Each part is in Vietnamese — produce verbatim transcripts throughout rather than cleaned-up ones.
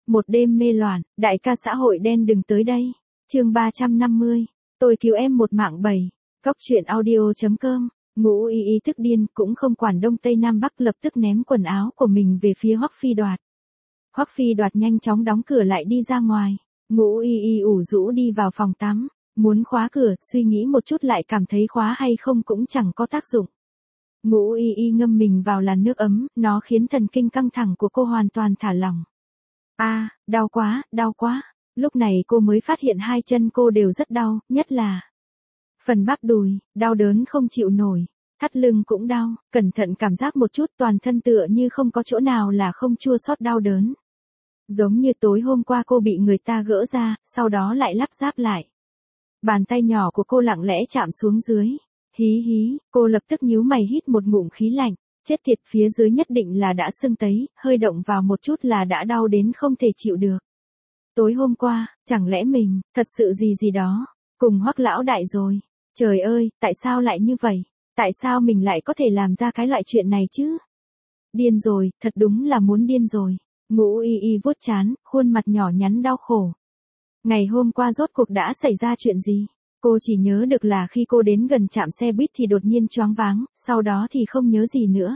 một đêm mê loạn, đại ca xã hội đen đừng tới đây. Chương ba trăm năm mươi, tôi cứu em một mạng bảy. Góc truyện audio chấm com. Ngũ Y Y tức điên, cũng không quản đông tây nam bắc, lập tức ném quần áo của mình về phía Hoắc Phi Đoạt. Hoắc Phi Đoạt nhanh chóng đóng cửa lại đi ra ngoài. Ngũ Y Y ủ rũ đi vào phòng tắm, muốn khóa cửa, suy nghĩ một chút lại cảm thấy khóa hay không cũng chẳng có tác dụng. Ngũ Y Y ngâm mình vào làn nước ấm, nó khiến thần kinh căng thẳng của cô hoàn toàn thả lỏng. A, à, đau quá, đau quá. Lúc này cô mới phát hiện hai chân cô đều rất đau, nhất là phần bắp đùi, đau đớn không chịu nổi. Thắt lưng cũng đau, cẩn thận cảm giác một chút, toàn thân tựa như không có chỗ nào là không chua xót đau đớn. Giống như tối hôm qua cô bị người ta gỡ ra, sau đó lại lắp ráp lại. Bàn tay nhỏ của cô lặng lẽ chạm xuống dưới. Hí hí, cô lập tức nhíu mày hít một ngụm khí lạnh. Chết tiệt, phía dưới nhất định là đã sưng tấy, hơi động vào một chút là đã đau đến không thể chịu được. Tối hôm qua, chẳng lẽ mình, thật sự gì gì đó, cùng Hoắc lão đại rồi. Trời ơi, tại sao lại như vậy? Tại sao mình lại có thể làm ra cái loại chuyện này chứ? Điên rồi, thật đúng là muốn điên rồi. Ngũ Y Y vuốt trán, khuôn mặt nhỏ nhắn đau khổ. Ngày hôm qua rốt cuộc đã xảy ra chuyện gì? Cô chỉ nhớ được là khi cô đến gần trạm xe buýt thì đột nhiên choáng váng, sau đó thì không nhớ gì nữa.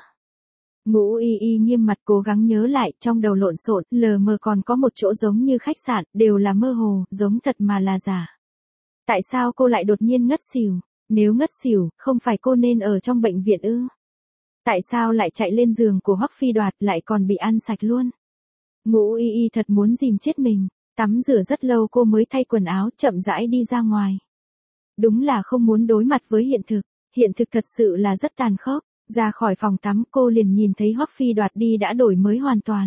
Ngũ Y Y nghiêm mặt cố gắng nhớ lại, trong đầu lộn xộn, lờ mờ còn có một chỗ giống như khách sạn, đều là mơ hồ, giống thật mà là giả. Tại sao cô lại đột nhiên ngất xỉu? Nếu ngất xỉu, không phải cô nên ở trong bệnh viện ư? Tại sao lại chạy lên giường của Hoắc Phi Đoạt, lại còn bị ăn sạch luôn? Ngũ Y Y thật muốn dìm chết mình. Tắm rửa rất lâu cô mới thay quần áo, chậm rãi đi ra ngoài. Đúng là không muốn đối mặt với hiện thực. Hiện thực thật sự là rất tàn khốc. Ra khỏi phòng tắm cô liền nhìn thấy Hoắc Phi Đoạt đi đã đổi mới hoàn toàn.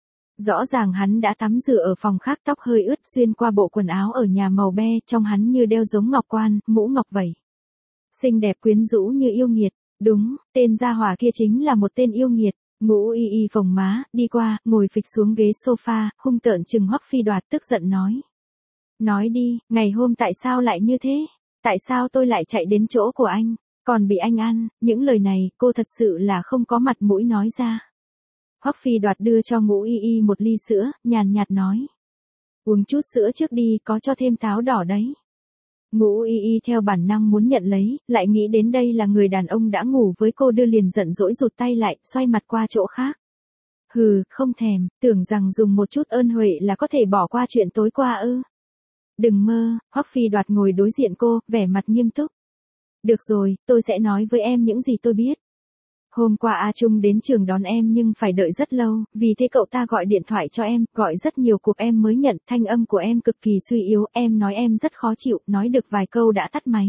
Rõ ràng hắn đã tắm rửa ở phòng khác, tóc hơi ướt xuyên qua bộ quần áo ở nhà màu be, trong hắn như đeo giống ngọc quan, mũ ngọc vẩy. Xinh đẹp quyến rũ như yêu nghiệt. Đúng, tên gia hỏa kia chính là một tên yêu nghiệt. Ngũ Y Y phồng má, đi qua, ngồi phịch xuống ghế sofa, hung tợn chừng Hoắc Phi Đoạt, tức giận nói. Nói đi, ngày hôm tại sao lại như thế? Tại sao tôi lại chạy đến chỗ của anh, còn bị anh ăn? Những lời này, cô thật sự là không có mặt mũi nói ra. Hoắc Phi Đoạt đưa cho Ngũ Y Y một ly sữa, nhàn nhạt nói. Uống chút sữa trước đi, có cho thêm táo đỏ đấy. Ngũ Y Y theo bản năng muốn nhận lấy, lại nghĩ đến đây là người đàn ông đã ngủ với cô, đưa liền giận dỗi rụt tay lại, xoay mặt qua chỗ khác. Hừ, không thèm, tưởng rằng dùng một chút ơn huệ là có thể bỏ qua chuyện tối qua ư? Đừng mơ. Hoắc Phi Đoạt ngồi đối diện cô, vẻ mặt nghiêm túc. Được rồi, tôi sẽ nói với em những gì tôi biết. Hôm qua A Trung đến trường đón em nhưng phải đợi rất lâu, vì thế cậu ta gọi điện thoại cho em, gọi rất nhiều cuộc em mới nhận, thanh âm của em cực kỳ suy yếu, em nói em rất khó chịu, nói được vài câu đã tắt máy.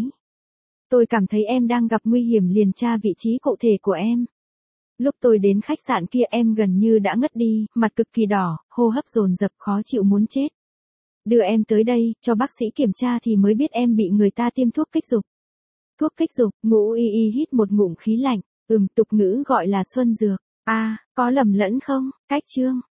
Tôi cảm thấy em đang gặp nguy hiểm liền tra vị trí cụ thể của em. Lúc tôi đến khách sạn kia em gần như đã ngất đi, mặt cực kỳ đỏ, hô hấp dồn dập khó chịu muốn chết. Đưa em tới đây, cho bác sĩ kiểm tra thì mới biết em bị người ta tiêm thuốc kích dục. Thuốc kích dục? Ngũ Y Y hít một ngụm khí lạnh. Ừm, tục ngữ gọi là xuân dược. À, có lầm lẫn không? Cách chương.